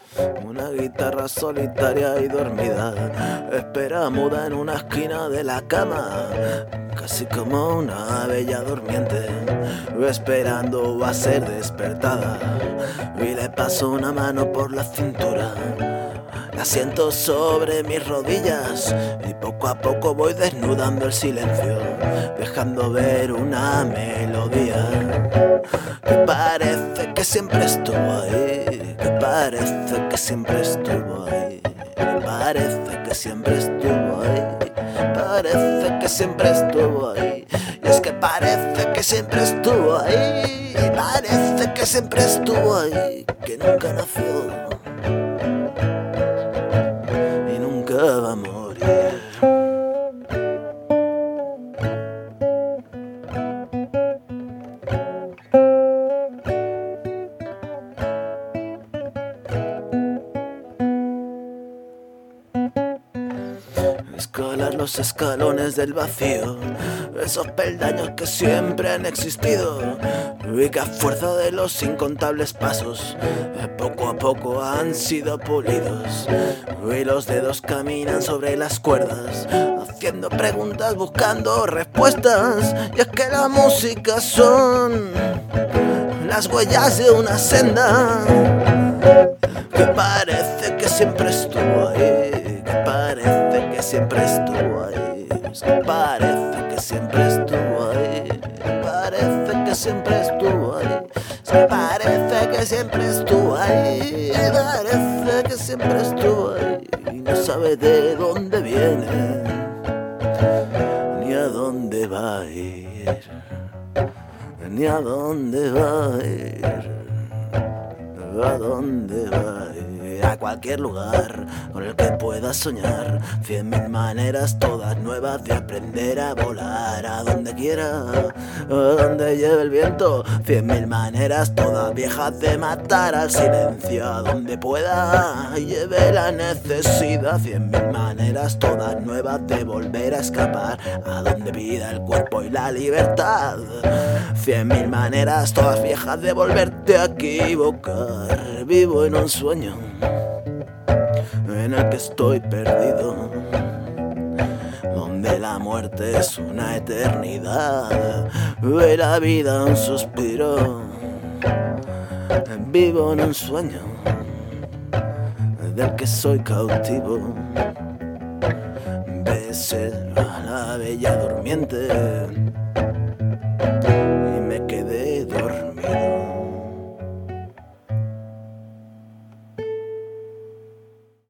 Una guitarra solitaria y dormida espera muda en una esquina de la cama, casi como una bella durmiente, esperando a ser despertada. Y le paso una mano por la cintura, la siento sobre mis rodillas y poco a poco voy desnudando el silencio, dejando ver una melodía que parece que siempre estuvo ahí, que parece que siempre estuvo ahí, que parece que siempre estuvo ahí, parece que siempre estuvo ahí. Y es que parece que siempre estuvo ahí, parece que siempre estuvo ahí, que nunca nació y nunca va a morir. Escalar los escalones del vacío, esos peldaños que siempre han existido y que a fuerza de los incontables pasos poco a poco han sido pulidos. Y los dedos caminan sobre las cuerdas, haciendo preguntas, buscando respuestas. Y es que la música son las huellas de una senda que parece que siempre estuvo ahí, que parece que siempre estuvo ahí, que parece que siempre estuvo ahí, parece que siempre estuvo ahí, que parece que siempre estuvo ahí, parece que siempre estuvo ahí, y no sabe de dónde viene ni a dónde va a ir, ni a dónde va a ir. ¿A dónde va a ir? A cualquier lugar con el que puedas soñar. 100.000 maneras, todas nuevas de aprender a volar. A donde quiera, a donde lleve el viento. 100.000 maneras, todas viejas de matar al silencio. A donde pueda, lleve la necesidad. 100.000 maneras, todas nuevas de volver a escapar. A donde pida el cuerpo y la libertad. 100.000 maneras, todas viejas de volverte a equivocar. Vivo en un sueño en el que estoy perdido, donde la muerte es una eternidad y la vida un suspiro. Vivo en un sueño del que soy cautivo. Besé a la bella durmiente